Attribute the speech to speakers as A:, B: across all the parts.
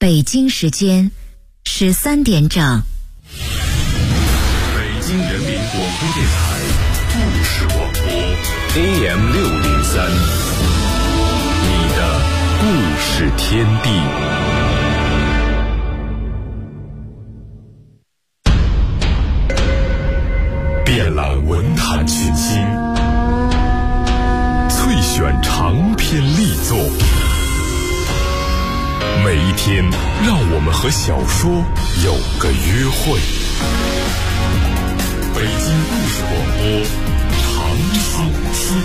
A: 北京时间13点整。
B: 北京人民广播电台故事广播 AM603，你的故事天地。遍览文坛群星，萃选长篇力作。每一天，让我们和小说有个约会。北京故事广播，长处天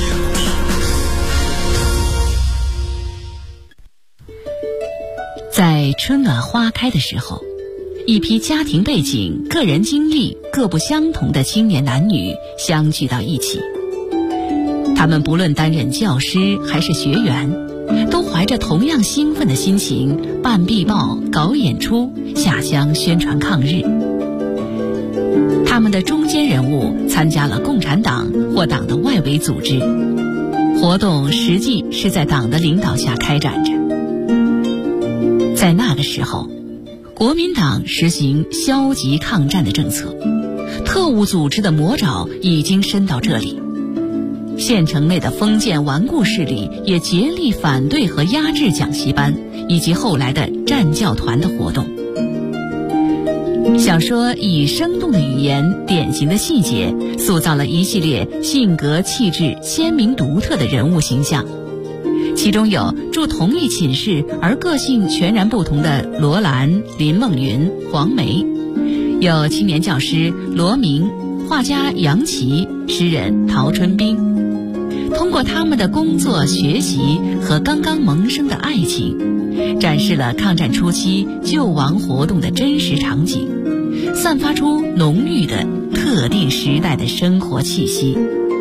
B: 地。
C: 在春暖花开的时候，一批家庭背景、个人经历各不相同的青年男女相聚到一起。他们不论担任教师还是学员，都怀着同样兴奋的心情办壁报、搞演出、下乡宣传抗日。他们的中坚人物参加了共产党或党的外围组织，活动实际是在党的领导下开展着。在那个时候，国民党实行消极抗战的政策，特务组织的魔爪已经伸到这里。县城内的封建顽固势力也竭力反对和压制讲习班以及后来的战教团的活动。小说以生动的语言、典型的细节，塑造了一系列性格气质鲜明独特的人物形象。其中有住同一寝室而个性全然不同的罗兰、林梦云、黄梅，有青年教师罗明、画家杨琦、诗人陶春冰。通过他们的工作、学习和刚刚萌生的爱情，展示了抗战初期救亡活动的真实场景，散发出浓郁的特定时代的生活气息。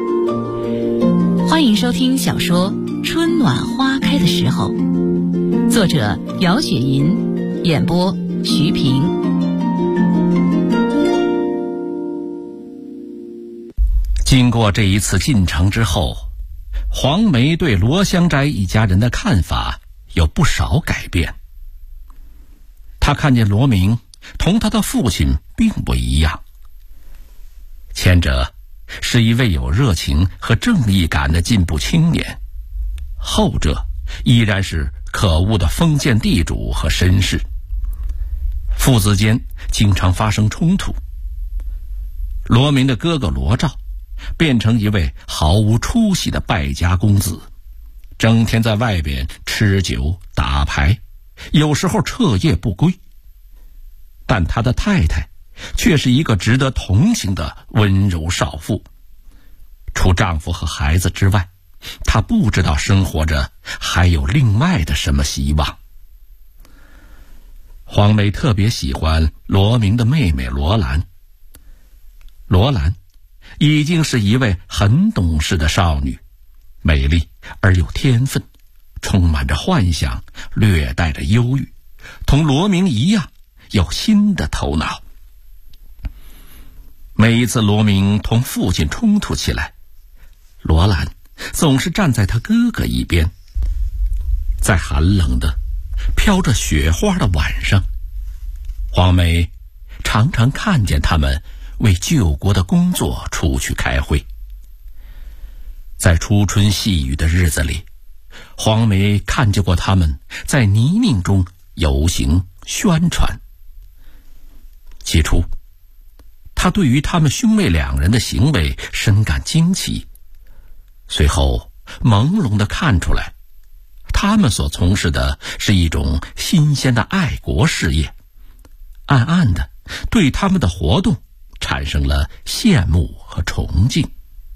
C: 欢迎收听小说《春暖花开的时候》，作者姚雪银，演播徐平。
D: 经过这一次进城之后，黄梅对罗香斋一家人的看法有不少改变。他看见罗明同他的父亲并不一样，前者是一位有热情和正义感的进步青年，后者依然是可恶的封建地主和绅士，父子间经常发生冲突。罗明的哥哥罗兆变成一位毫无出息的败家公子，整天在外边吃酒打牌，有时候彻夜不归。但他的太太却是一个值得同情的温柔少妇，除丈夫和孩子之外，她不知道生活着还有另外的什么希望。黄梅特别喜欢罗明的妹妹罗兰。罗兰已经是一位很懂事的少女，美丽而有天分，充满着幻想，略带着忧郁，同罗明一样有新的头脑。每一次罗明同父亲冲突起来，罗兰总是站在他哥哥一边。在寒冷的飘着雪花的晚上，黄梅常常看见他们为救国的工作出去开会。在初春细雨的日子里，黄梅看见过他们在泥泞中游行宣传。起初他对于他们兄妹两人的行为深感惊奇，随后朦胧地看出来，他们所从事的是一种新鲜的爱国事业，暗暗地对他们的活动产生了羡慕和崇敬。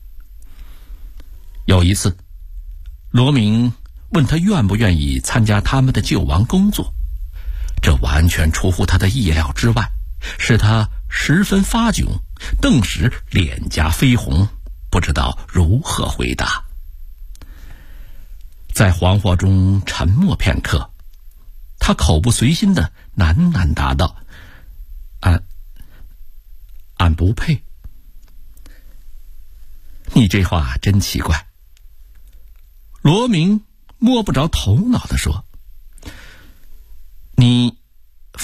D: 有一次，罗明问他愿不愿意参加他们的救亡工作，这完全出乎他的意料之外，使他十分发窘，顿时脸颊绯红，不知道如何回答。在惶惑中沉默片刻，他口不随心地喃喃答道：俺不配。你这话真奇怪。罗明摸不着头脑地说：你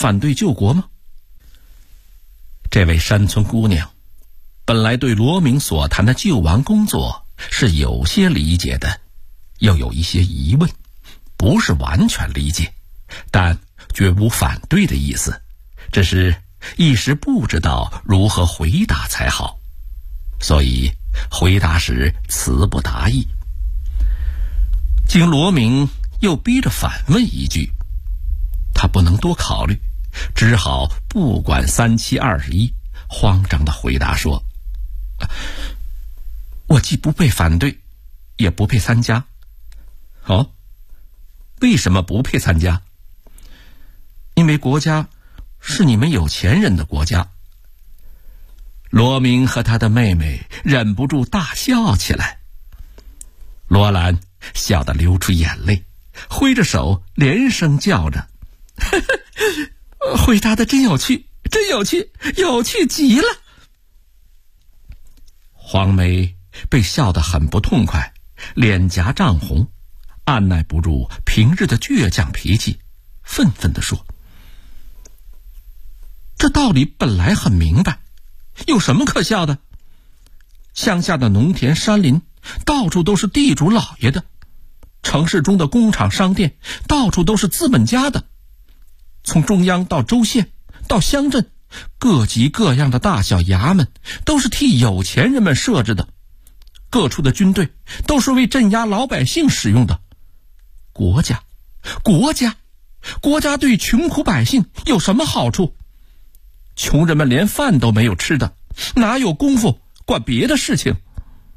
D: 反对救国吗？这位山村姑娘本来对罗明所谈的救亡工作是有些理解的，又有一些疑问，不是完全理解，但绝无反对的意思，只是一时不知道如何回答才好，所以回答时词不达意。经罗明又逼着反问一句，他不能多考虑，只好不管3721，慌张地回答说：我既不配反对，也不配参加。哦，为什么不配参加？因为国家是你们有钱人的国家。罗明和他的妹妹忍不住大笑起来，罗兰笑得流出眼泪，挥着手连声叫着：回答的真有趣，真有趣，有趣极了。黄梅被笑得很不痛快，脸颊涨红，按耐不住平日的倔强脾气，愤愤地说：这道理本来很明白，有什么可笑的？乡下的农田山林到处都是地主老爷的，城市中的工厂商店到处都是资本家的，从中央到州县到乡镇，各级各样的大小衙门都是替有钱人们设置的，各处的军队都是为镇压老百姓使用的。国家对穷苦百姓有什么好处？穷人们连饭都没有吃的，哪有功夫管别的事情？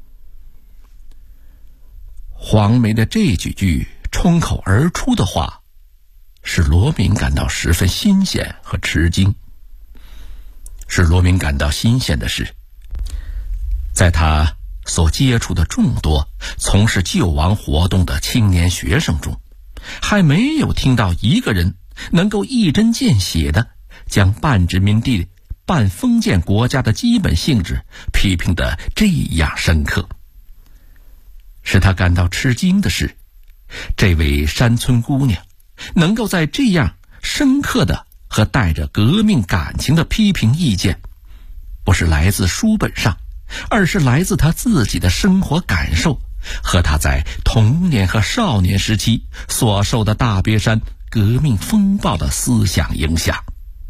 D: 黄梅的这几句冲口而出的话，使罗明感到十分新鲜和吃惊。使罗明感到新鲜的是，在他所接触的众多从事救亡活动的青年学生中，还没有听到一个人能够一针见血地将半殖民地半封建国家的基本性质批评得这样深刻。使他感到吃惊的是，这位山村姑娘能够在这样深刻的和带着革命感情的批评意见，不是来自书本上，而是来自他自己的生活感受和他在童年和少年时期所受的大别山革命风暴的思想影响。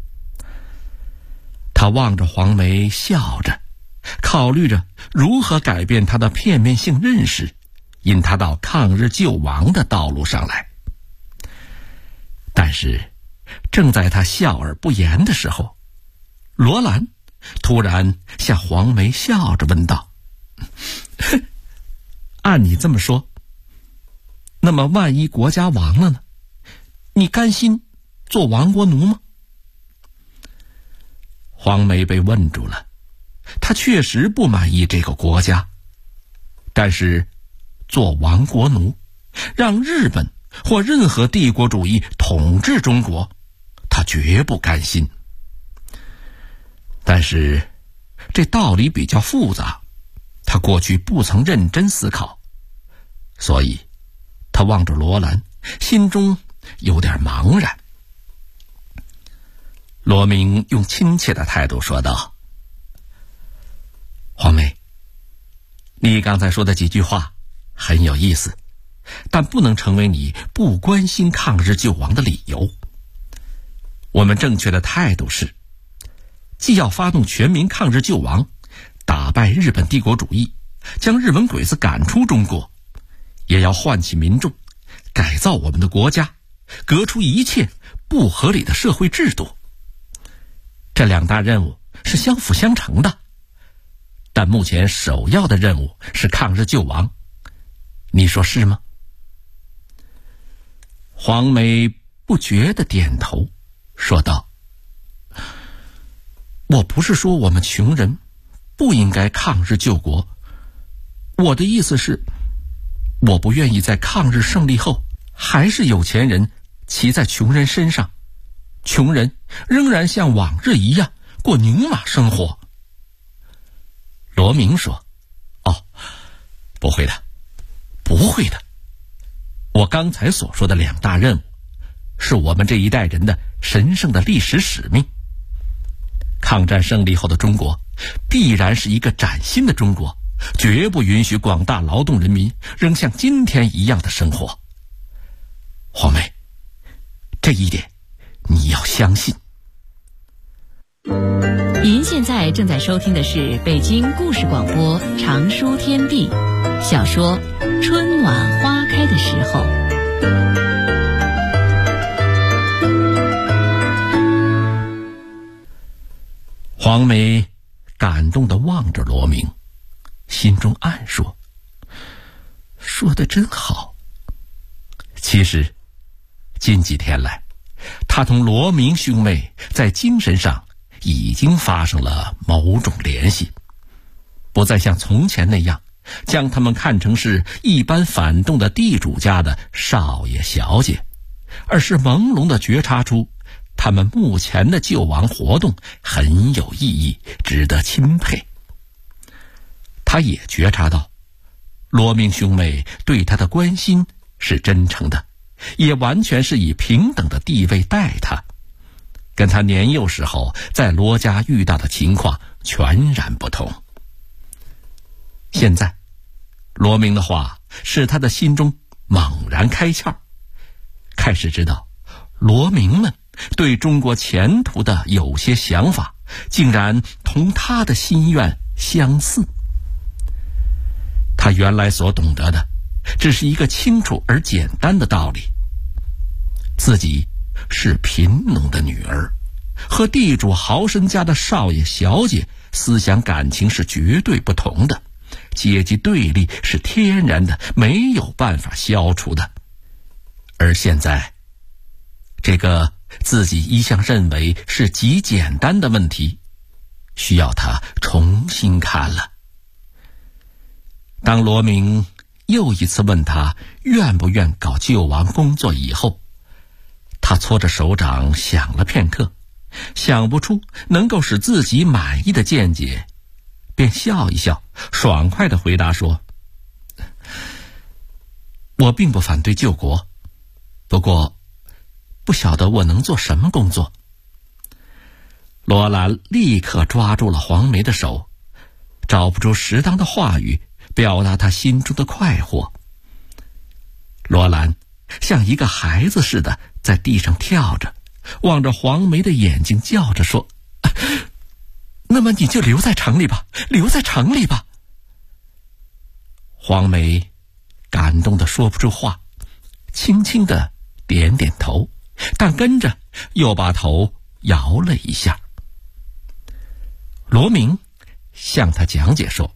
D: 他望着黄梅笑着，考虑着如何改变他的片面性认识，引他到抗日救亡的道路上来。但是正在他笑而不言的时候，罗兰突然向黄梅笑着问道：按你这么说，那么万一国家亡了呢？你甘心做亡国奴吗？黄梅被问住了，她确实不满意这个国家，但是做亡国奴，让日本或任何帝国主义统治中国，她绝不甘心。但是这道理比较复杂，她过去不曾认真思考，所以她望着罗兰，心中有点茫然。罗明用亲切的态度说道：黄梅，你刚才说的几句话很有意思，但不能成为你不关心抗日救亡的理由。我们正确的态度是，既要发动全民抗日救亡，打败日本帝国主义，将日本鬼子赶出中国，也要唤起民众，改造我们的国家，革除一切不合理的社会制度。这两大任务是相辅相成的，但目前首要的任务是抗日救亡，你说是吗？黄梅不觉地点头说道：我不是说我们穷人不应该抗日救国，我的意思是，我不愿意在抗日胜利后还是有钱人骑在穷人身上，穷人仍然像往日一样过牛马生活。罗明说：不会的，不会的。我刚才所说的两大任务， 是我们这一代人的神圣的历史使命。抗战胜利后的中国必然是一个崭新的中国，绝不允许广大劳动人民仍像今天一样的生活。黄梅，这一点你要相信。
C: 您现在正在收听的是北京故事广播长书天地小说《春暖花开的时候》。
D: 黄梅感动地望着罗明，心中暗说：说得真好。其实近几天来，他同罗明兄妹在精神上已经发生了某种联系，不再像从前那样将他们看成是一般反动的地主家的少爷小姐，而是朦胧地觉察出他们目前的救亡活动很有意义，值得钦佩。他也觉察到罗明兄妹对他的关心是真诚的，也完全是以平等的地位待他，跟他年幼时候在罗家遇到的情况全然不同。现在罗明的话使他的心中猛然开窍，开始知道罗明们对中国前途的有些想法竟然同他的心愿相似。他原来所懂得的只是一个清楚而简单的道理：自己是贫农的女儿，和地主豪绅家的少爷小姐思想感情是绝对不同的，阶级对立是天然的，没有办法消除的。而现在这个自己一向认为是极简单的问题，需要他重新看了。当罗明又一次问他愿不愿搞救亡工作以后，他搓着手掌想了片刻，想不出能够使自己满意的见解，便笑一笑，爽快地回答说：我并不反对救国，不过不晓得我能做什么工作。罗兰立刻抓住了黄梅的手，找不出适当的话语表达他心中的快活。罗兰像一个孩子似的在地上跳着，望着黄梅的眼睛叫着说：那么你就留在城里吧，留在城里吧。黄梅感动得说不出话，轻轻地点点头，但跟着又把头摇了一下。罗明向他讲解说：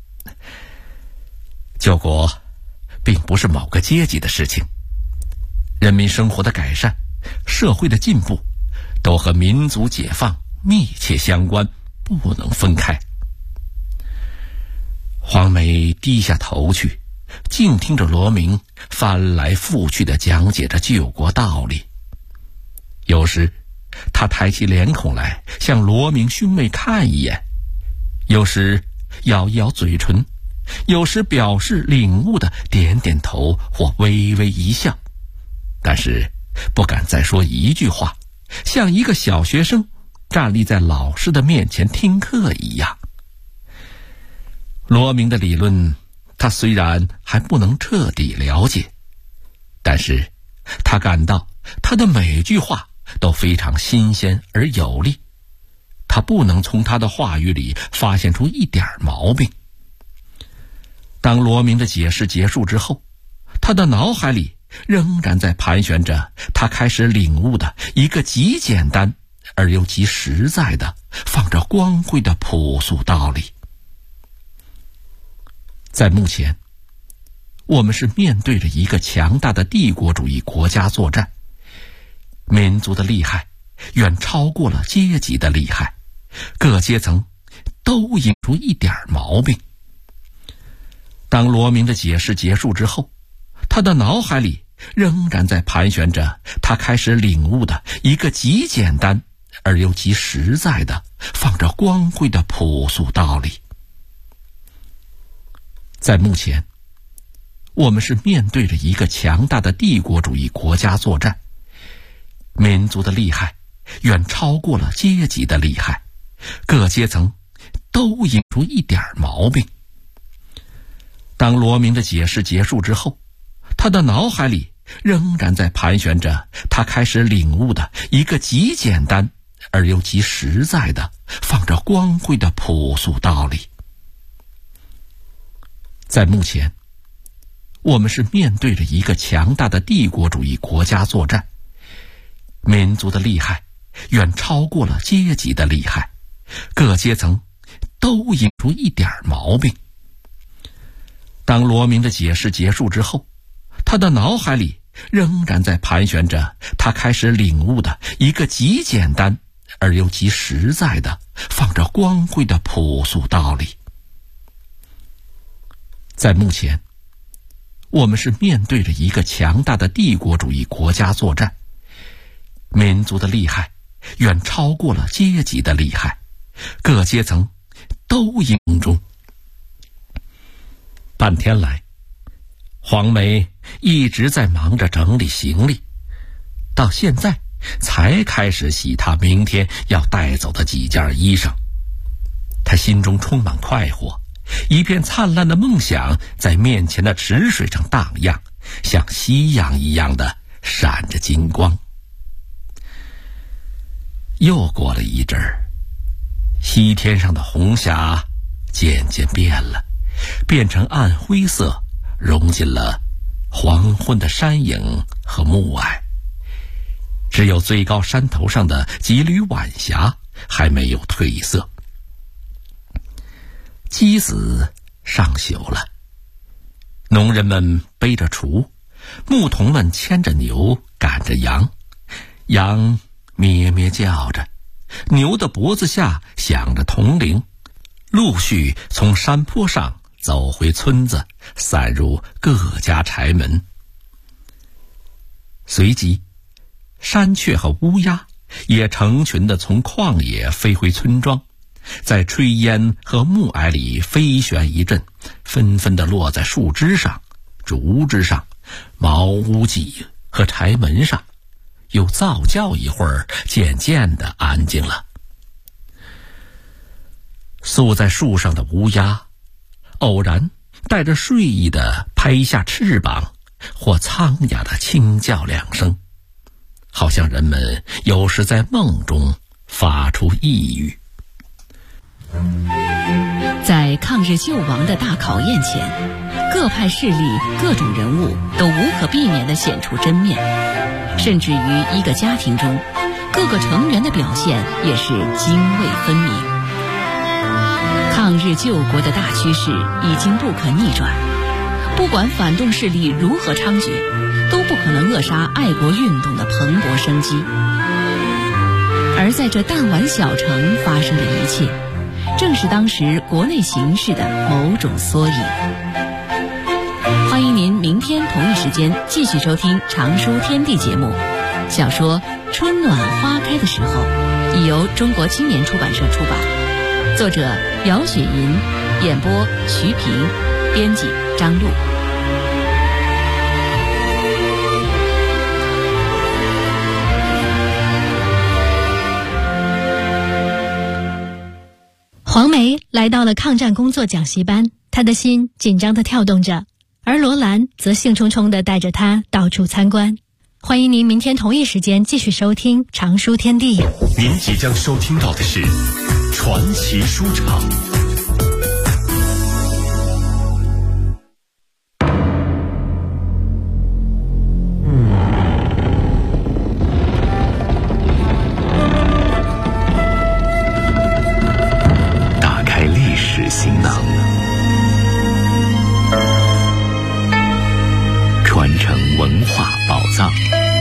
D: 救国并不是某个阶级的事情，人民生活的改善，社会的进步，都和民族解放密切相关，不能分开。黄梅低下头去，静听着罗明翻来覆去地讲解着救国道理。有时他抬起脸孔来向罗明兄妹看一眼，有时咬一咬嘴唇，有时表示领悟的点点头或微微一笑，但是不敢再说一句话，像一个小学生站立在老师的面前听课一样。罗明的理论他虽然还不能彻底了解，但是他感到他的每句话都非常新鲜而有力，他不能从他的话语里发现出一点毛病。当罗明的解释结束之后，他的脑海里仍然在盘旋着他开始领悟的一个极简单而又极实在的放着光辉的朴素道理。在目前，我们是面对着一个强大的帝国主义国家作战，民族的厉害远超过了阶级的厉害，各阶层都引出一点毛病。当罗明的解释结束之后，他的脑海里仍然在盘旋着他开始领悟的一个极简单而又极实在的放着光辉的朴素道理。在目前，我们是面对着一个强大的帝国主义国家作战， 民族的厉害远超过了阶级的厉害，各阶层都引出一点毛病。当罗明的解释结束之后，他的脑海里仍然在盘旋着他开始领悟的一个极简单而又极实在的放着光辉的朴素道理。在目前，我们是面对着一个强大的帝国主义国家作战，民族的厉害远超过了阶级的厉害，各阶层都引出一点毛病。当罗明的解释结束之后，他的脑海里仍然在盘旋着他开始领悟的一个极简单而又极实在的放着光辉的朴素道理。在目前，我们是面对着一个强大的帝国主义国家作战，民族的厉害远超过了阶级的厉害，各阶层都引中。半天来，黄梅一直在忙着整理行李，到现在才开始洗她明天要带走的几件衣裳。她心中充满快活，一片灿烂的梦想在面前的池水上荡漾，像夕阳一样的闪着金光。又过了一阵儿，西天上的红霞渐渐变了，变成暗灰色，融进了黄昏的山影和暮霭。只有最高山头上的几缕晚霞还没有褪色。鸡子上朽了，农人们背着锄，牧童们牵着牛赶着羊，羊咩咩叫着，牛的脖子下响着铜铃，陆续从山坡上走回村子，散入各家柴门。随即山雀和乌鸦也成群地从旷野飞回村庄，在炊烟和暮霭里飞旋一阵，纷纷地落在树枝上、竹枝上、茅屋脊和柴门上，又噪叫一会儿，渐渐地安静了。宿在树上的乌鸦偶然带着睡意地拍一下翅膀，或苍哑地轻叫两声，好像人们有时在梦中发出呓语。
C: 在抗日救亡的大考验前，各派势力、各种人物都无可避免地显出真面，甚至于一个家庭中，各个成员的表现也是泾渭分明。抗日救国的大趋势已经不可逆转，不管反动势力如何猖獗，都不可能扼杀爱国运动的蓬勃生机。而在这弹丸小城发生的一切，正是当时国内形势的某种缩影。欢迎您明天同一时间继续收听《常书天地》节目。小说《春暖花开的时候》已由中国青年出版社出版，作者姚雪银，演播徐平，编辑张璐。
E: 黄梅来到了抗战工作讲习班，她的心紧张地跳动着，而罗兰则兴冲冲地带着她到处参观。欢迎您明天同一时间继续收听《常书天地》。
B: 您即将收听到的是传奇书场。行囊，传承文化宝藏。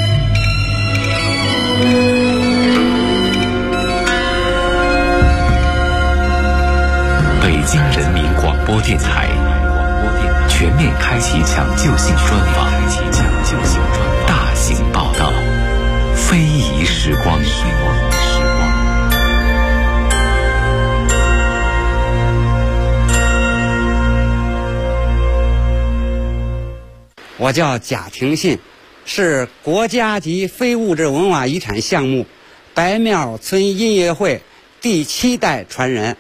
B: 北京人民广播电台全面开启抢救性专访，大型报道，非遗时光。
F: 我叫贾廷信， 是国家级非物质文化遗产项目白庙村音乐会第7代传人。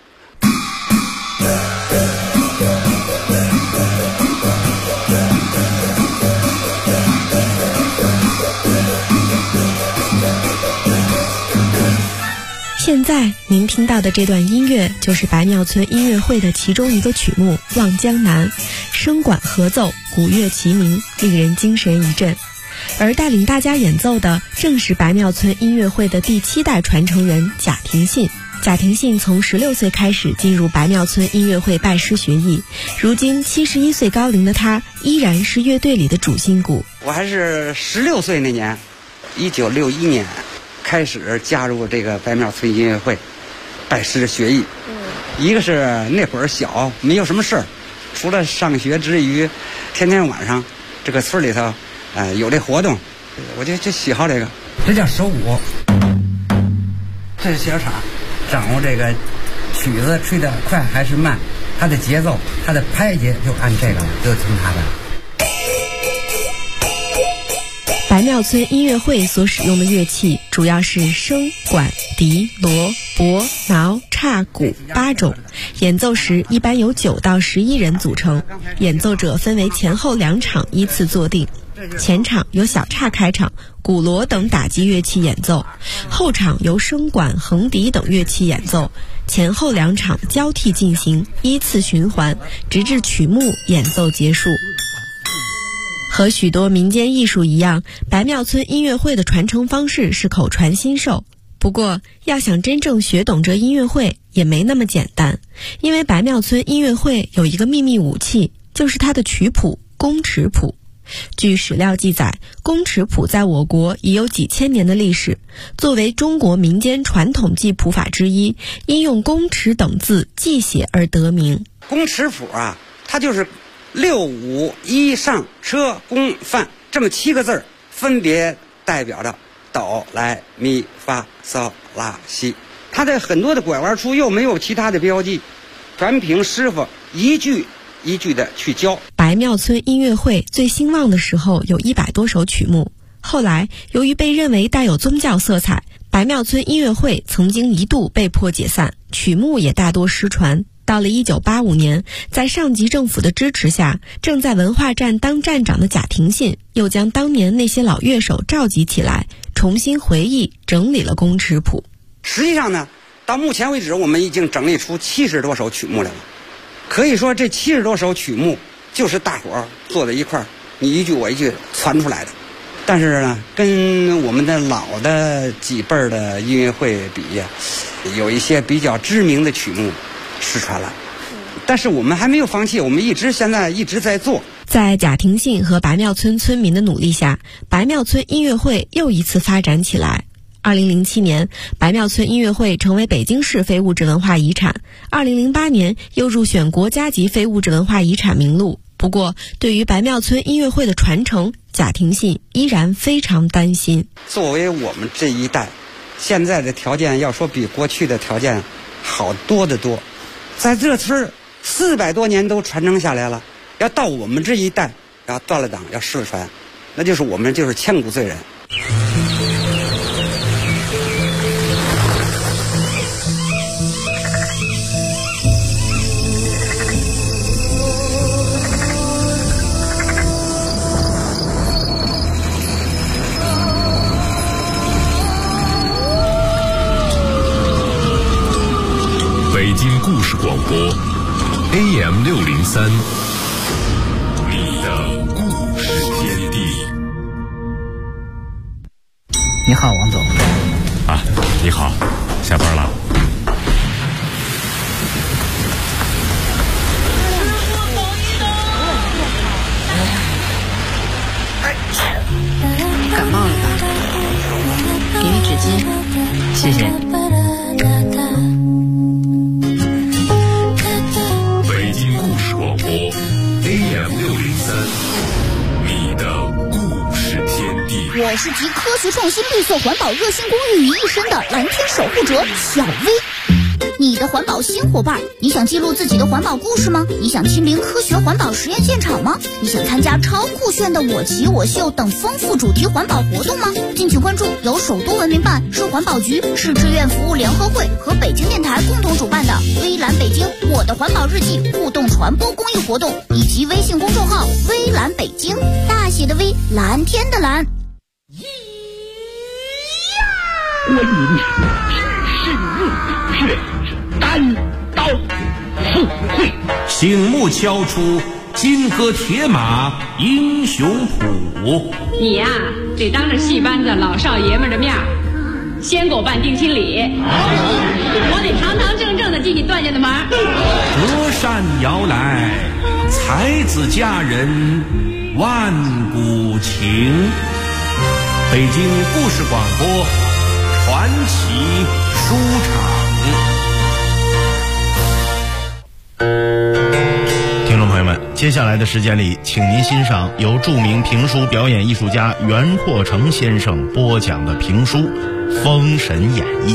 G: 现在您听到的这段音乐就是白庙村音乐会的其中一个曲目《望江南》，声管合奏，鼓乐齐鸣，令人精神一振。而带领大家演奏的正是白庙村音乐会的第7代传承人贾廷信。贾廷信从16岁开始进入白庙村音乐会拜师学艺，如今71岁高龄的他依然是乐队里的主心骨。
F: 我还是16岁那年，1961年开始加入这个白庙村音乐会，拜师学艺。一个是那会儿小，没有什么事儿，除了上学之余，天天晚上这个村里头，有这活动，我就喜好这个。这叫手鼓，这是小场，掌握这个曲子吹得快还是慢，它的节奏，它的拍节就按这个，就听它的。
G: 白庙村音乐会所使用的乐器主要是笙、管、笛、锣、钹、挠、叉、鼓8种，演奏时一般由9到11人组成，演奏者分为前后2场依次坐定。前场由小叉开场，鼓锣等打击乐器演奏，后场由笙管、横笛等乐器演奏，前后2场交替进行，依次循环，直至曲目演奏结束。和许多民间艺术一样，白庙村音乐会的传承方式是口传心授。不过，要想真正学懂这音乐会也没那么简单，因为白庙村音乐会有一个秘密武器，就是它的曲谱宫尺谱。据史料记载，宫尺谱在我国已有几千年的历史，作为中国民间传统记谱法之一，因用宫尺等字记写而得名。
F: 宫尺谱啊，它就是6、5、1上车宫范这么7个字，分别代表着哆来咪发嗦拉西。它的很多的拐弯处又没有其他的标记，全凭师傅一句一句的去教。
G: 白庙村音乐会最兴旺的时候有100多首曲目，后来由于被认为带有宗教色彩，白庙村音乐会曾经一度被迫解散，曲目也大多失传。到了1985年，在上级政府的支持下，正在文化站当站长的贾廷信又将当年那些老乐手召集起来，重新回忆整理了宫尺谱。
F: 实际上呢，到目前为止我们已经整理出70多首曲目来了。可以说这70多首曲目就是大伙儿坐在一块儿，你一句我一句传出来的。但是呢，跟我们的老的几辈儿的音乐会比呀，有一些比较知名的曲目失传了，但是我们还没有放弃，我们现在一直在做。
G: 在贾廷信和白庙村村民的努力下，白庙村音乐会又一次发展起来。2007年，白庙村音乐会成为北京市非物质文化遗产，2008年又入选国家级非物质文化遗产名录。不过，对于白庙村音乐会的传承，贾廷信依然非常担心。
F: 作为我们这一代，现在的条件要说比过去的条件好多得多。在这村400多年都传承下来了，要到我们这一代要断了档要失传，那就是我们就是千古罪人。
B: 北京故事广播 AM603， 你的故事天地。
H: 你好，王总。
B: 啊，你好，下班了。
C: 感冒了吧？给你纸巾。
H: 谢谢。
B: 北京故事广播 AM603， 你的故事天地。
I: 我是集科学创新、绿色环保、热心公益于一身的蓝天守护者小薇。 你的环保新伙伴。你想记录自己的环保故事吗？你想亲临科学环保实验现场吗？你想参加超酷炫的我骑我秀等丰富主题环保活动吗？敬请关注由首都文明办、市环保局、市志愿服务联合会和北京电台共同主办的微蓝北京我的环保日记互动传播公益活动，以及微信公众号微蓝北京，大写的微，蓝天的蓝。
J: 观音身入月单刀赴会，
B: 醒目敲出金戈铁马英雄谱。
K: 你呀，得当着戏班子老少爷们的面先给我办定亲礼，我得堂堂正正的进你段家的门。
B: 隔山遥来，才子佳人万古情。北京故事广播传奇书场。
L: 听众朋友们，接下来的时间里，请您欣赏由著名评书表演艺术家袁阔成先生播讲的评书《封神演义》。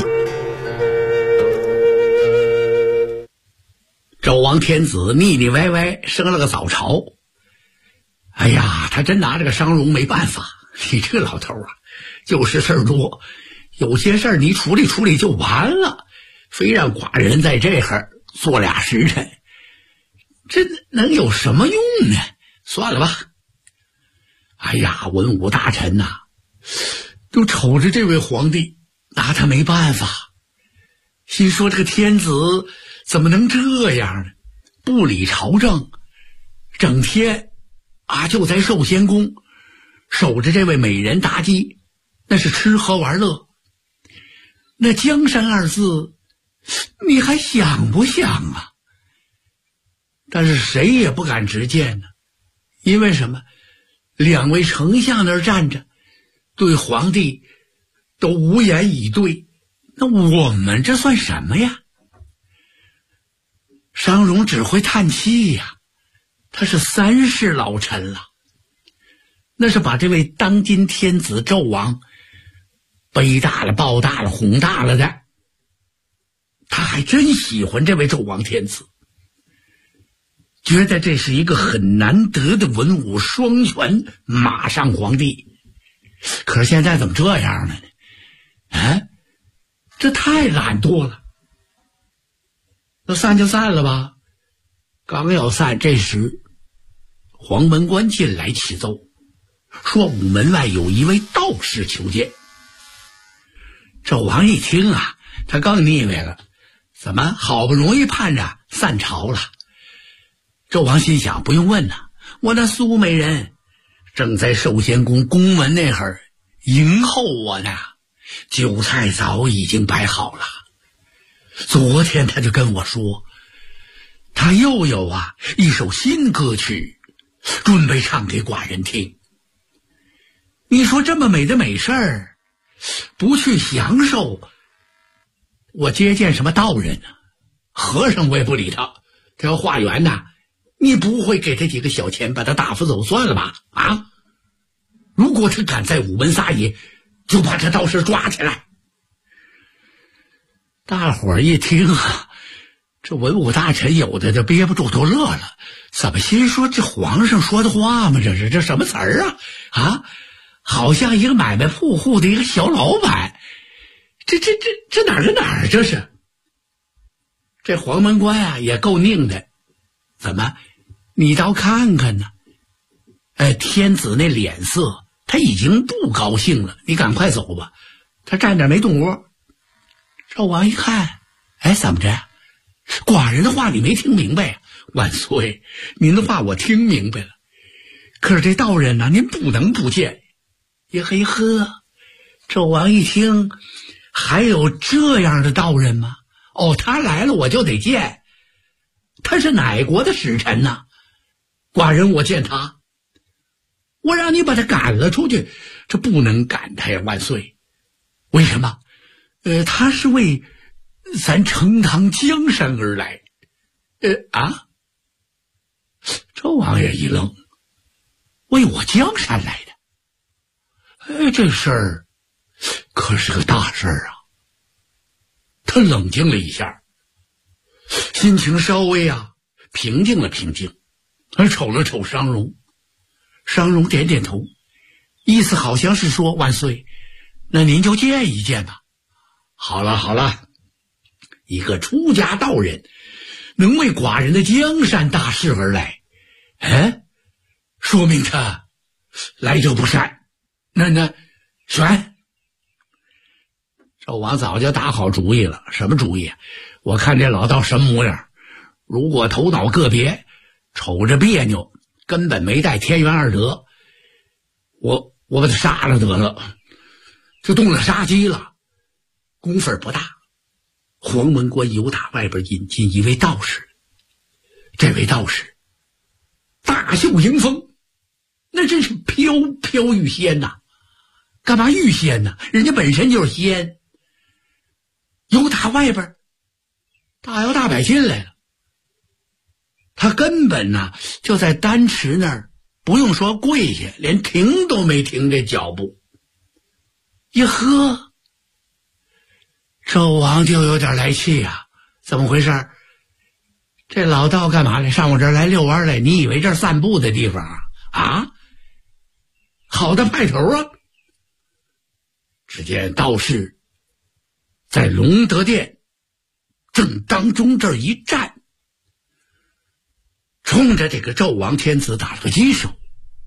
J: 纣王天子腻腻歪歪生了个早朝，哎呀，他真拿这个商容没办法。你这老头啊，就是事儿多，有些事儿你处理处理就完了，非让寡人在这儿做俩时辰，这能有什么用呢？算了吧。哎呀，文武大臣呐，都瞅着这位皇帝，拿他没办法，心说这个天子怎么能这样呢？不理朝政，整天就在寿仙宫守着这位美人妲己，那是吃喝玩乐。那江山二字，你还想不想啊？但是谁也不敢直谏呢，因为什么？两位丞相那儿站着，对皇帝都无言以对，那我们这算什么呀？商容只会叹气呀，他是3世老臣了，那是把这位当今天子纣王背大了、抱大了、哄大了的，他还真喜欢这位纣王天子，觉得这是一个很难得的文武双全马上皇帝。可是现在怎么这样了呢？这太懒惰了。那散就散了吧。刚要散，这时黄门官进来启奏，说午门外有一位道士求见。纣王一听啊，他更腻歪了，怎么好不容易盼着散朝了？纣王心想，不用问了，我那苏美人正在寿仙宫宫门那儿迎候我呢，酒菜早已经摆好了。昨天他就跟我说，他又有一首新歌曲，准备唱给寡人听。你说这么美的美事儿，不去享受，我接见什么道人呢？和尚我也不理他，他要化缘呢，你不会给他几个小钱把他打发走算了吧？如果他敢在午门撒野，就把这道士抓起来。大伙儿一听这文武大臣有的就憋不住都乐了，怎么心说这皇上说的话吗？这什么词儿啊？好像一个买卖铺户的一个小老板，这哪儿跟哪儿？这是这黄门官也够拧的，怎么你倒看看呢？天子那脸色他已经不高兴了，你赶快走吧。他站着没动窝。纣王一看，怎么着？寡人的话你没听明白？万岁，您的话我听明白了，可是这道人呢，您不能不见。嘿呵，纣王一听，还有这样的道人吗？他来了我就得见，他是哪国的使臣呢？寡人我见他，我让你把他赶了出去，这不能赶他呀，万岁。为什么？他是为咱成唐江山而来。纣王爷一愣，为我江山来的？这事儿可是个大事儿啊。他冷静了一下， 心情稍微平静了平静，瞅了瞅商容，商容点点头，意思好像是说：“万岁，那您就见一见吧。”好了好了，一个出家道人能为寡人的江山大事而来，说明他来者不善。那选。纣王早就打好主意了，什么主意？我看这老道什么模样，如果头脑个别，瞅着别扭，根本没带天元二德，我把他杀了得了，就动了杀机了。功夫不大，黄门关由打外边引进一位道士，这位道士大袖迎风，那真是飘飘欲仙呐！干嘛欲仙呢？人家本身就是仙。由打外边大摇大摆进来了，他根本就在丹池那儿，不用说跪下，连停都没停这脚步。一喝，纣王就有点来气怎么回事？这老道干嘛来？上我这儿来遛弯来？你以为这儿散步的地方好的派头只见道士在隆德殿正当中这儿一站，冲着这个纣王天子打了个击手。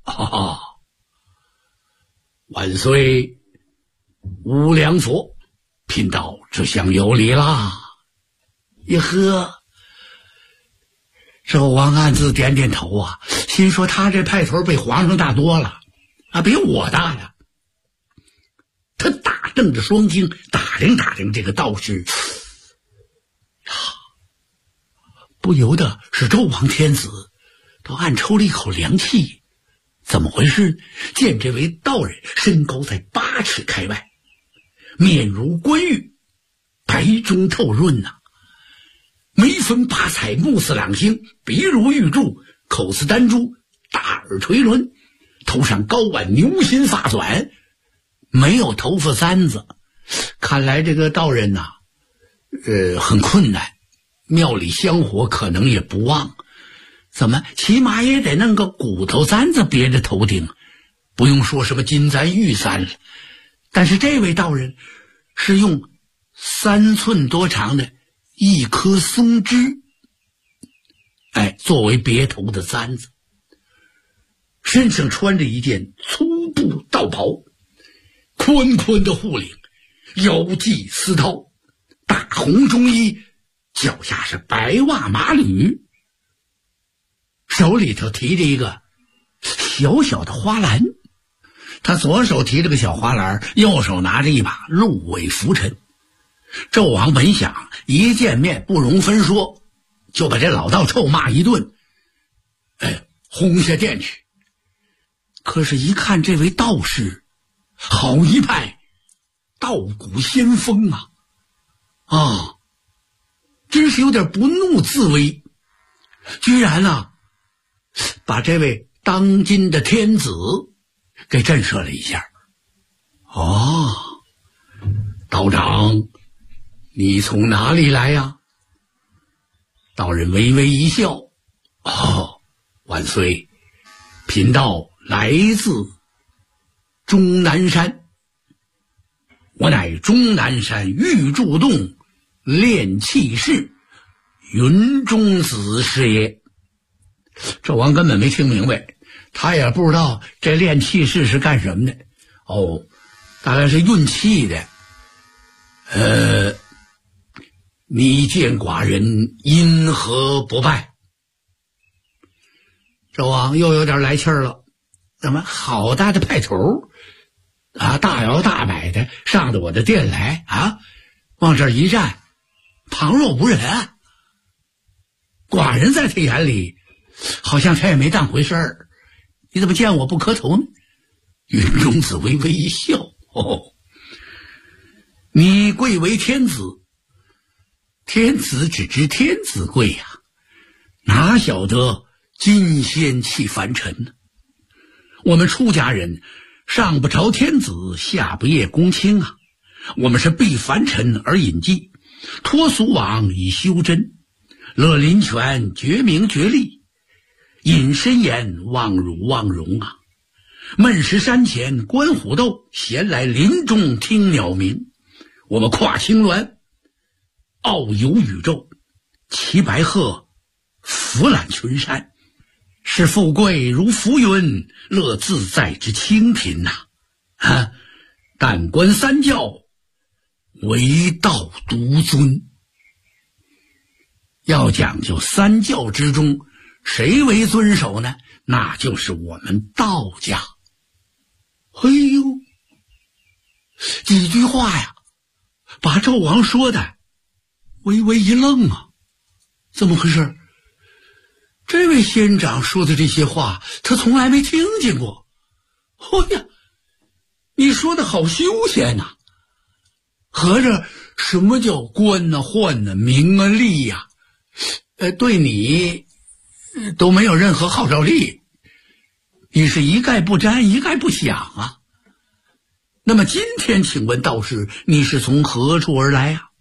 J: 万岁无量佛，贫道这厢有礼啦。一喝，纣王暗自点点头心说他这派头比皇上大多了比我大呀。他大瞪着双睛打量打量这个道士，不由得使纣王天子都暗抽了一口凉气。怎么回事？见这位道人身高在8尺开外，面如冠玉，白中透润眉分8彩，目似朗星，鼻如玉柱，口似丹珠，大耳垂轮，头上高挽牛心发短，没有头发簪子。看来这个道人很困难，庙里香火可能也不旺，怎么起码也得弄个骨头簪子别着头顶，不用说什么金簪玉簪了。但是这位道人是用3寸多长的一颗松枝作为别头的簪子，身上穿着一件粗布道袍，宽宽的护领，腰系丝绦，大红中衣，脚下是白袜马履，手里头提着一个小小的花篮。他左手提着个小花篮，右手拿着一把鹿尾拂尘。纣王本想一见面不容分说，就把这老道臭骂一顿，轰下殿去。可是一看这位道士，好一派道骨仙风真是有点不怒自威，居然把这位当今的天子给震慑了一下。道长，你从哪里来呀？道人微微一笑，万岁，贫道来自终南山，我乃终南山玉柱洞炼气士云中子是也。纣王根本没听明白，他也不知道这炼气士是干什么的。大概是运气的。你见寡人因何不拜？纣王又有点来气儿了，怎么好大的派头大摇大摆的上到我的殿来往这儿一站，旁若无人寡人在他眼里好像他也没当回事儿。你怎么见我不磕头呢？云中子微微一笑，你贵为天子，天子只知天子贵哪晓得金仙弃凡尘呢？我们出家人上不着天子，下不谒公卿我们是避凡尘而隐迹，脱俗网以修真。 乐林泉绝名绝利，引申言望汝望荣啊！闷石山前观虎斗，闲来林中听鸟鸣。我们跨青峦，遨游宇宙，骑白鹤，俯览群山，是富贵如浮云，乐自在之清贫呐！但观三教，唯道独尊。要讲究三教之中，谁为遵守呢？那就是我们道家。哎呦，几句话呀，把纣王说的微微一愣啊！怎么回事？这位仙长说的这些话，他从来没听见过。哦呀，你说的好休闲呐！合着什么叫官啊、宦啊、名啊、利呀？对你都没有任何号召力，你是一概不沾一概不想啊。那么今天请问道士，你是从何处而来啊？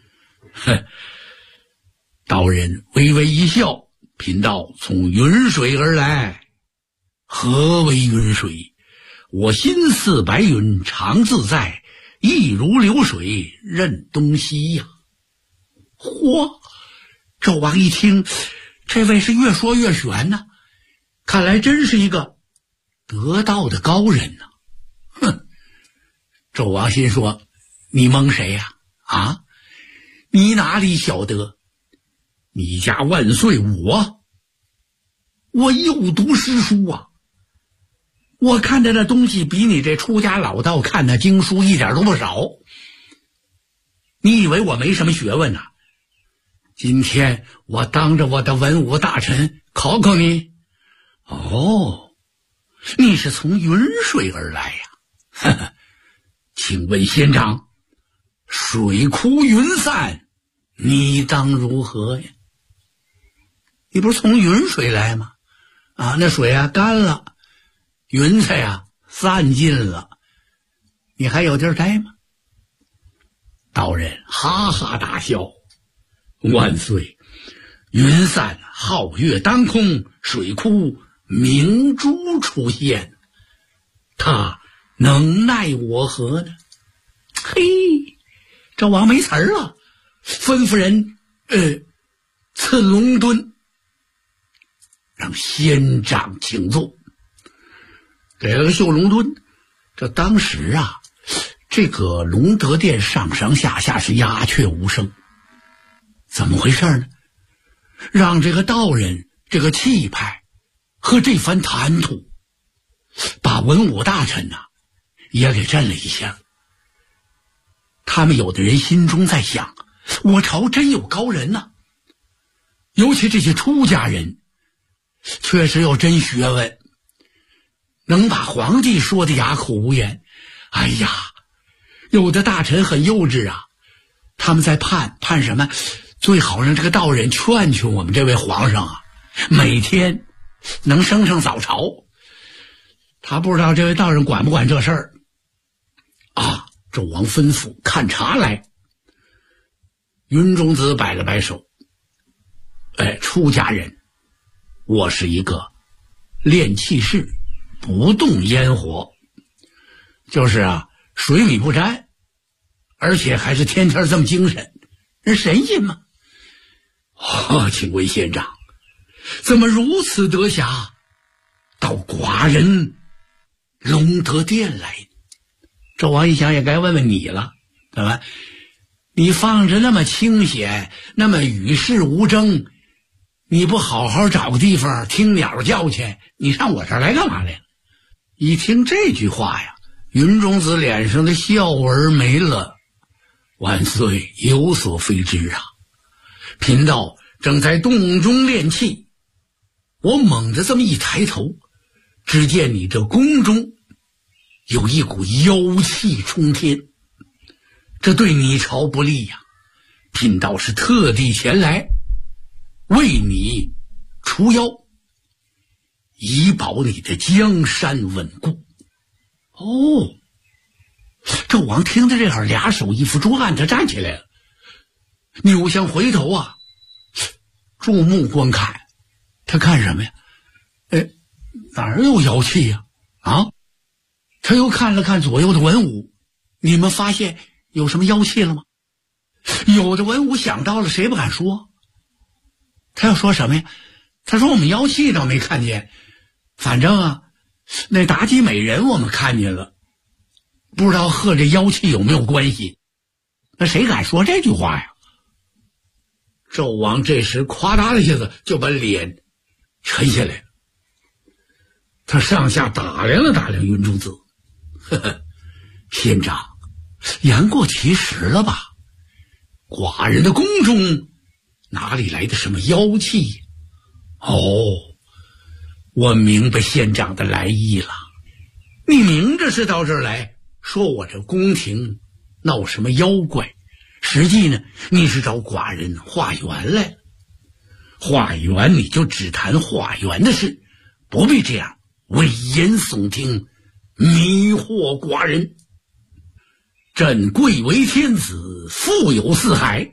J: 道人微微一笑，贫道从云水而来。何为云水？我心似白云常自在，意如流水任东西呀。嚯！纣王一听，这位是越说越玄呢，看来真是一个得道的高人呢。哼！纣王心说，你蒙谁呀？啊？你哪里晓得？你家万岁我又读诗书啊，我看的那东西比你这出家老道看的经书一点都不少。你以为我没什么学问啊？今天我当着我的文武大臣考考你。哦，你是从云水而来呀？呵呵，请问仙长，水枯云散，你当如何呀？你不是从云水来吗？啊，那水啊干了，云彩啊散尽了，你还有地儿待吗？道人哈哈大笑。万岁，云散皓月当空，水枯明珠出现，他能奈我何呢？嘿，这王没词儿了，吩咐人赐龙墩，让仙长请坐。给了个绣龙墩，这当时啊，这个隆德殿上上下下是鸦雀无声。怎么回事呢？让这个道人这个气派和这番谈吐，把文武大臣呐也给震了一下。他们有的人心中在想，我朝真有高人呐，尤其这些出家人确实有真学问，能把皇帝说的哑口无言。哎呀，有的大臣很幼稚啊，他们在盼什么？最好让这个道人劝劝我们这位皇上啊，每天能升早朝。他不知道这位道人管不管这事儿啊。纣王吩咐看茶来。云中子摆了摆手，出家人，我是一个炼气士，不动烟火，就是啊水米不沾，而且还是天天这么精神，神仙嘛。请问仙长，怎么如此得暇到寡人隆德殿来？纣王一想，也该问问你了，对吧？你放着那么清闲，那么与世无争，你不好好找个地方听鸟叫去，你上我这儿来干嘛来了？一听这句话呀，云中子脸上的笑儿没了。万岁有所非知啊，贫道正在洞中练气，我猛地这么一抬头，只见你这宫中有一股妖气冲天，这对你朝不利呀。贫道是特地前来为你除妖，以保你的江山稳固。哦，纣王听到这会儿，俩手一扶桌案，他站起来了，扭向回头啊， 注目观看。他看什么呀？哪儿有妖气呀？他又看了看左右的文武，你们发现有什么妖气了吗？有的文武想到了，谁不敢说？他要说什么呀？他说我们妖气倒没看见，反正啊，那妲己美人我们看见了，不知道和这妖气有没有关系。那谁敢说这句话呀？纣王这时夸嗒的一下子就把脸沉下来了，他上下打量了打量云中子，呵呵，县长言过其实了吧？寡人的宫中哪里来的什么妖气？我明白县长的来意了。你明着是到这儿来说我这宫廷闹什么妖怪，实际呢你是找寡人化缘来了。化缘你就只谈化缘的事，不必这样危言耸听，迷惑寡人。朕贵为天子，富有四海，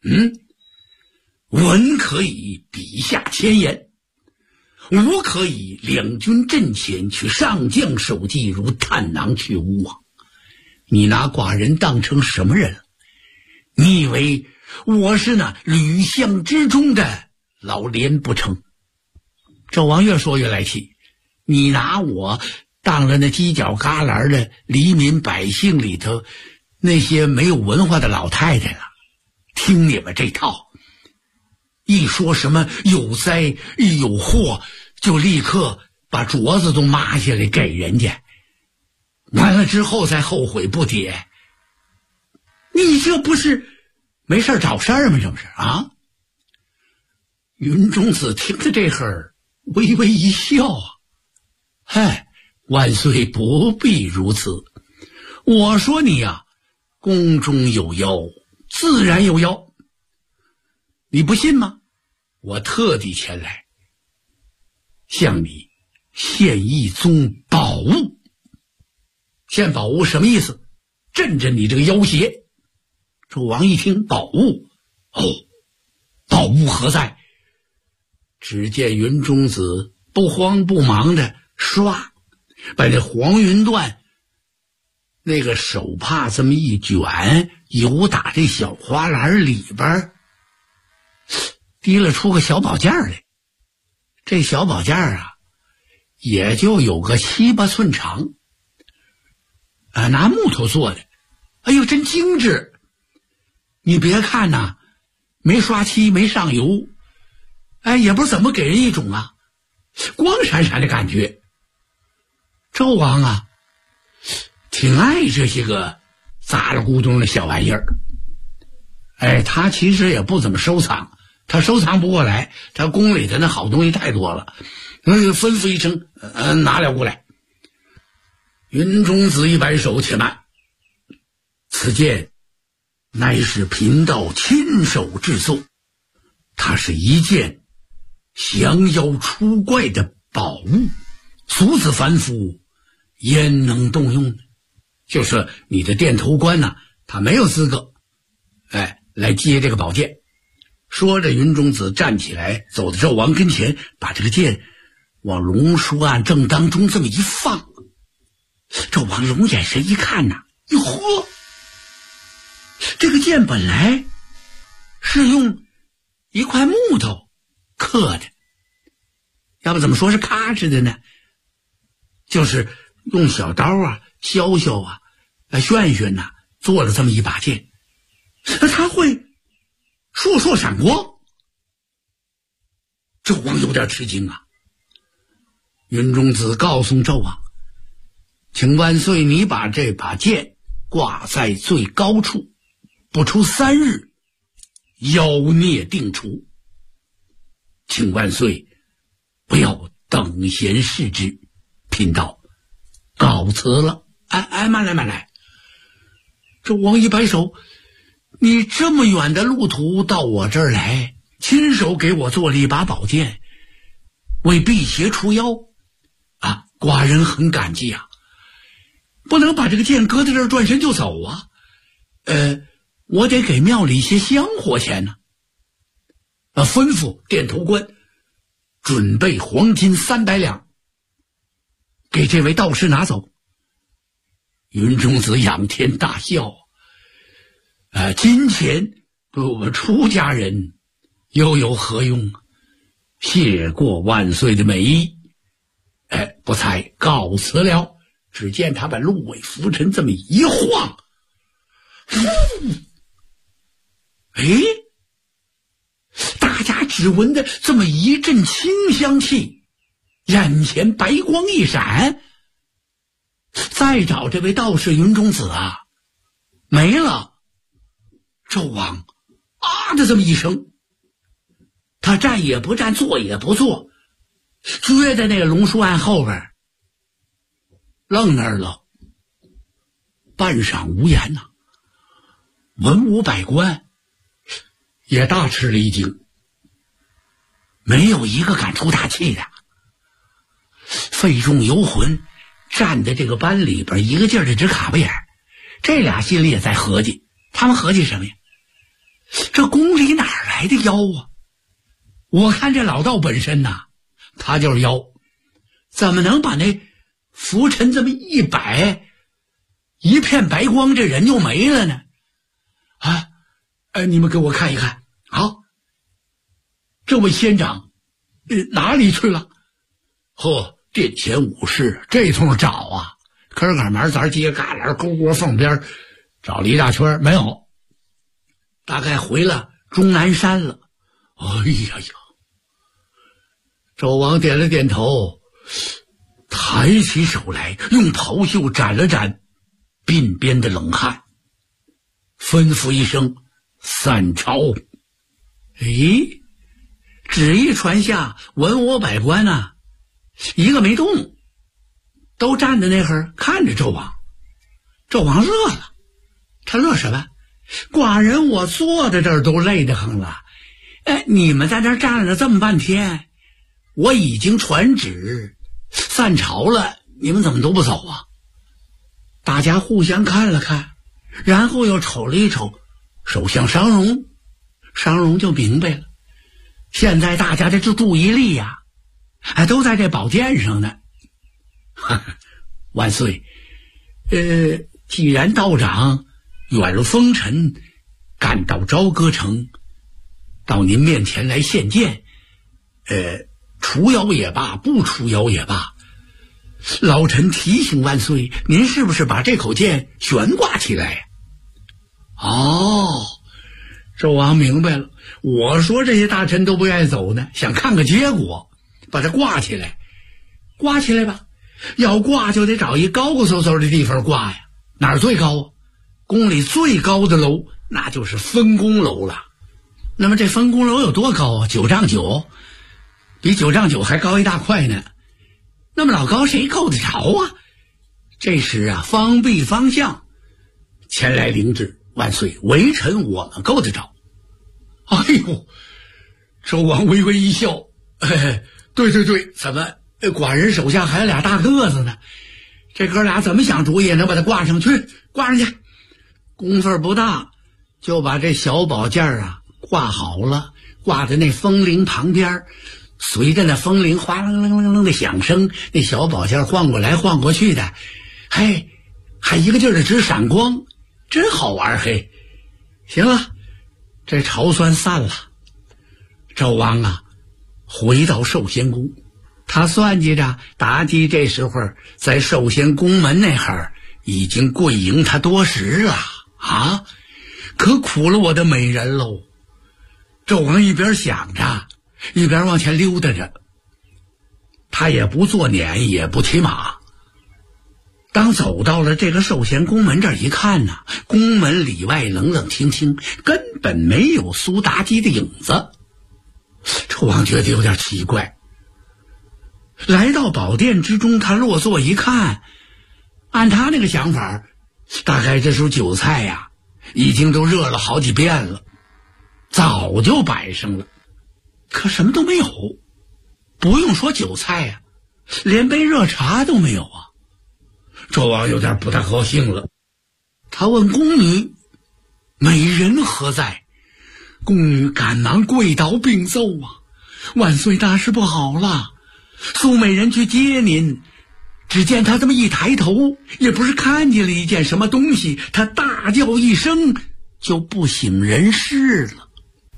J: 文可以笔下千言，武可以两军阵前取上将首级，如探囊取物啊！你拿寡人当成什么人？你以为我是那吕相之中的老廉不成？纣王越说越来气，你拿我当了那犄角旮旯的黎民百姓里头那些没有文化的老太太了，听你们这套，一说什么有灾一有祸就立刻把镯子都抹下来给人家，完了之后再后悔不迭。你这不是没事找事儿吗？这不是啊？云中子听着这会儿微微一笑啊，嗨，万岁不必如此。我说你呀，宫中有妖，自然有妖。你不信吗？我特地前来向你献一宗宝物。献宝物什么意思？镇镇你这个妖邪。纣王一听宝物，宝物何在？只见云中子不慌不忙的刷，把这黄云段那个手帕这么一卷，由打这小花篮里边提了出个小宝剑来。这小宝剑啊，也就有个7、8寸长，拿木头做的，哎呦，真精致！你别看呐，没刷漆，没上油，也不知怎么给人一种光闪闪的感觉。纣王啊，挺爱这些个杂了咕咚的小玩意儿。他其实也不怎么收藏，他收藏不过来，他宫里的那好东西太多了，吩咐一声，拿了过来。云中子一摆手，且慢，此剑乃是贫道亲手制作，它是一件降妖除怪的宝物，俗子凡夫焉能动用呢？就是你的殿头官呢，他没有资格来接这个宝剑。说着，云中子站起来，走到纣王跟前，把这个剑往龙书案正当中这么一放。纣王用眼神一看呐，哟呵，这个剑本来是用一块木头刻的，要不怎么说是咔哧的呢？就是用小刀削削旋旋做了这么一把剑，它会烁烁闪光。纣王有点吃惊啊。云中子告诉纣王，请万岁你把这把剑挂在最高处，不出3日，妖孽定除。请万岁不要等闲视之，贫道告辞了。慢来。纣王一摆手，你这么远的路途到我这儿来，亲手给我做了一把宝剑，为辟邪除妖寡人很感激啊。不能把这个剑搁在这儿转身就走我得给庙里一些香火钱呢。 吩咐店头官准备黄金300两，给这位道士拿走。云中子仰天大笑，金钱对我们出家人又有何用？谢过万岁的美意，不才告辞了。只见他把鹿尾拂尘这么一晃，大家只闻的这么一阵清香气，眼前白光一闪，再找这位道士云中子啊，没了。纣王啊的这么一声，他站也不站，坐也不坐，撅在那个龙树案后边，愣那儿了，半晌无言呐。文武百官也大吃了一惊，没有一个敢出大气的。费仲游魂站在这个班里边，一个劲儿的直卡巴眼，这俩心里也在合计，他们合计什么呀？这宫里哪来的妖啊？我看这老道本身呐，他就是妖，怎么能把那拂尘这么一摆，一片白光，这人就没了呢？你们给我看一看啊！这位仙长，哪里去了？殿前武士这通找啊，坑坎门咱秸旮旯沟窝缝边找了一大圈没有，大概回了终南山了。纣王点了点头，抬起手来，用袍袖沾了沾鬓边的冷汗，吩咐一声散朝。旨意传下，文武百官啊，一个没动，都站在那儿看着纣王。纣王乐了，他乐什么？寡人我坐在这儿都累得很了，你们在这儿站了这么半天，我已经传旨散朝了，你们怎么都不走啊？大家互相看了看，然后又瞅了一瞅首相商容，商容就明白了，现在大家的注意力呀，都在这宝剑上呢。万岁，既然道长远入风尘，赶到朝歌城，到您面前来献剑，除妖也罢，不除妖也罢，老臣提醒万岁，您是不是把这口剑悬挂起来呀？纣王明白了，我说这些大臣都不愿意走呢，想看个结果，把它挂起来。挂起来吧，要挂就得找一高高嗖嗖的地方挂呀。哪儿最高啊？宫里最高的楼那就是分宫楼了。那么这分宫楼有多高啊？9丈9，比9丈9还高一大块呢。那么老高谁够得着啊？这时啊，方弼方相前来领旨，万岁，微臣我们够得着。纣王微微一笑，对，怎么寡人手下还有俩大个子呢？这哥俩怎么想主意能把他挂上去？挂上去，功夫不大，就把这小宝剑啊挂好了，挂在那风铃旁边，随着那风铃哗啷啷啷啷的响声，那小宝剑晃过来晃过去的，还一个劲儿的直闪光，真好玩。行了，这朝算散了。纣王啊，回到寿仙宫，他算计着妲己这时候在寿仙宫门那儿已经跪迎他多时了啊，可苦了我的美人喽。纣王一边想着，一边往前溜达着，他也不坐辇，也不骑马。当走到了这个寿仙宫门这儿一看呢，宫门里外冷冷清清，根本没有苏妲己的影子。纣王觉得有点奇怪，来到宝殿之中，他落座一看，按他那个想法，大概这时候酒菜呀已经都热了好几遍了，早就摆上了，可什么都没有。不用说酒菜呀，连杯热茶都没有啊。纣王有点不大高兴了，他问宫女：美人何在？ 宫女赶忙跪倒禀奏啊，万岁大事不好了，苏美人去接您。只见他这么一抬头，也不是看见了一件什么东西，他大叫一声就不省人事了。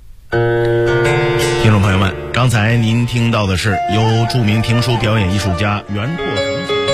L: 听众朋友们，刚才您听到的是由著名评书表演艺术家袁阔成。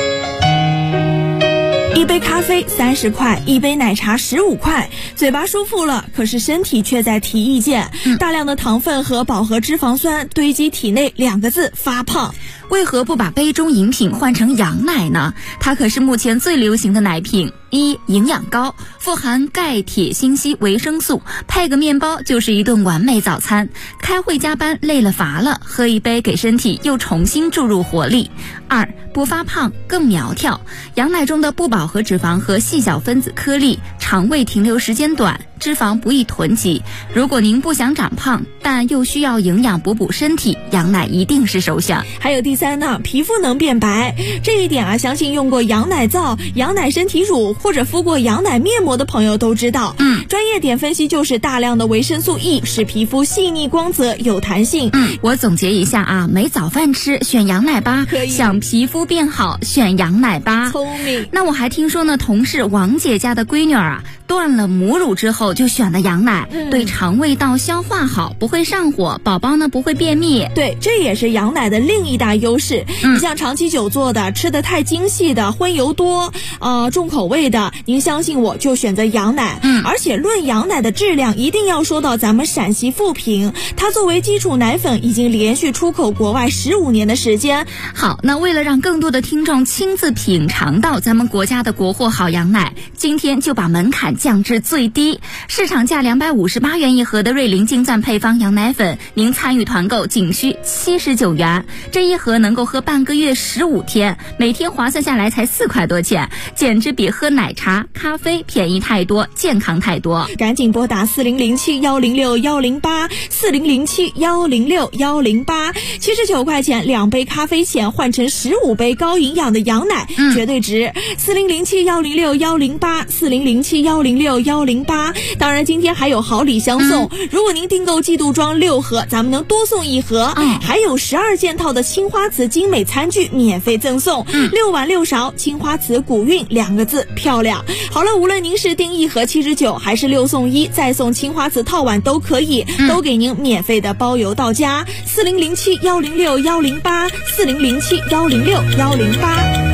G: 一杯咖啡30块，一杯奶茶15块，嘴巴舒服了，可是身体却在提意见。大量的糖分和饱和脂肪酸堆积体内，2个字：发胖。
M: 为何不把杯中饮品换成羊奶呢？它可是目前最流行的奶品。1. 营养高，富含钙、铁、锌、硒、维生素，配个面包就是一顿完美早餐。开会加班累了乏了，喝一杯给身体又重新注入活力。2. 不发胖，更苗条。羊奶中的不饱和脂肪和细小分子颗粒，肠胃停留时间短，脂肪不易囤积。如果您不想长胖，但又需要营养补补身体，羊奶一定是首选。
G: 还有第3呢，皮肤能变白，这一点啊，相信用过羊奶皂、羊奶身体乳或者敷过羊奶面膜的朋友都知道。专业点分析就是大量的维生素 E 使皮肤细腻光泽有弹性。
M: 我总结一下啊，没早饭吃选羊奶吧，
G: 可以。
M: 想皮肤变好选羊奶吧，
G: 聪明。
M: 那我还听说呢，同事王姐家的闺女啊，断了母乳之后就选了羊奶，对肠胃道消化好，不会上火，宝宝呢不会便秘。
G: 对，这也是羊奶的另一大优势。你像长期久坐的，吃得太精细的，荤油多，重口味的，您相信我就选择羊奶。而且论羊奶的质量，一定要说到咱们陕西富平，它作为基础奶粉已经连续出口国外15年的时间。
M: 好，那为了让更多的听众亲自品尝到咱们国家的国货好羊奶，今天就把门槛降至最低，市场价258元一盒的瑞麟净钻配方羊奶粉，您参与团购仅需79元，这一盒能够喝半个月15天，每天划算下来才4块多钱，简直比喝奶茶、咖啡便宜太多，健康太多。
G: 赶紧拨打4007-106-108，4007-106-108，79块钱2杯咖啡钱换成15杯高营养的羊奶，绝对值。4007-106-108，4007-106-108。当然今天还有好礼相送，如果您订购季度装6盒，咱们能多送1盒，还有12件套的青花瓷精美餐具免费赠送，6碗6勺青花瓷古韵2个字，漂亮。好了，无论您是订1盒79还是6送1再送青花瓷套碗都可以，都给您免费的包邮到家。4007-106-108，4007-106-108。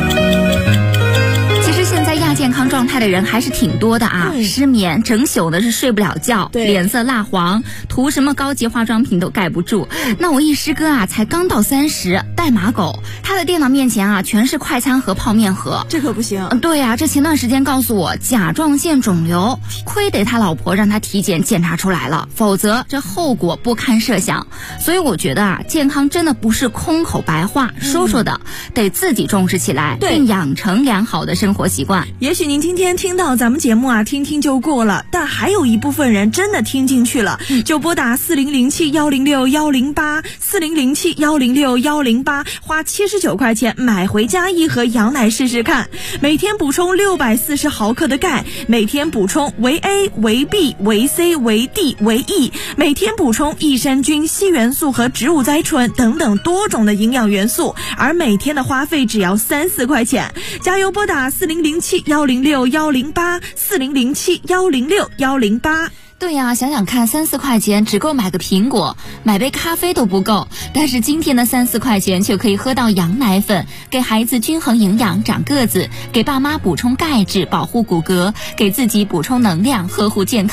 M: 现在亚健康状态的人还是挺多的啊，失眠，整宿的是睡不了觉，脸色蜡黄，涂什么高级化妆品都盖不住。那我一师哥啊，才刚到30，带马狗，他的电脑面前啊全是快餐和泡面盒，
G: 这可不行。
M: 对啊，这前段时间告诉我甲状腺肿瘤，亏得他老婆让他体检检查出来了，否则这后果不堪设想。所以我觉得啊，健康真的不是空口白话说说的，得自己重视起来，并养成良好的生活习惯。
G: 也许您今天听到咱们节目啊，听听就过了，但还有一部分人真的听进去了，就拨打4007-106-108，4007-106-108，花79块钱买回家1盒羊奶试试看，每天补充640毫克的钙，每天补充维 A、维 B、维 C、维 D、维 E， 每天补充益生菌、硒元素和植物甾醇等等多种的营养元素，而每天的花费只要3-4块钱。加油，拨打4007-106-108，4007-106-108。
M: 对呀，想想看，3-4块钱只够买个苹果，买杯咖啡都不够。但是今天的3-4块钱却可以喝到羊奶粉，给孩子均衡营养长个子，给爸妈补充钙质保护骨骼，给自己补充能量呵护健康。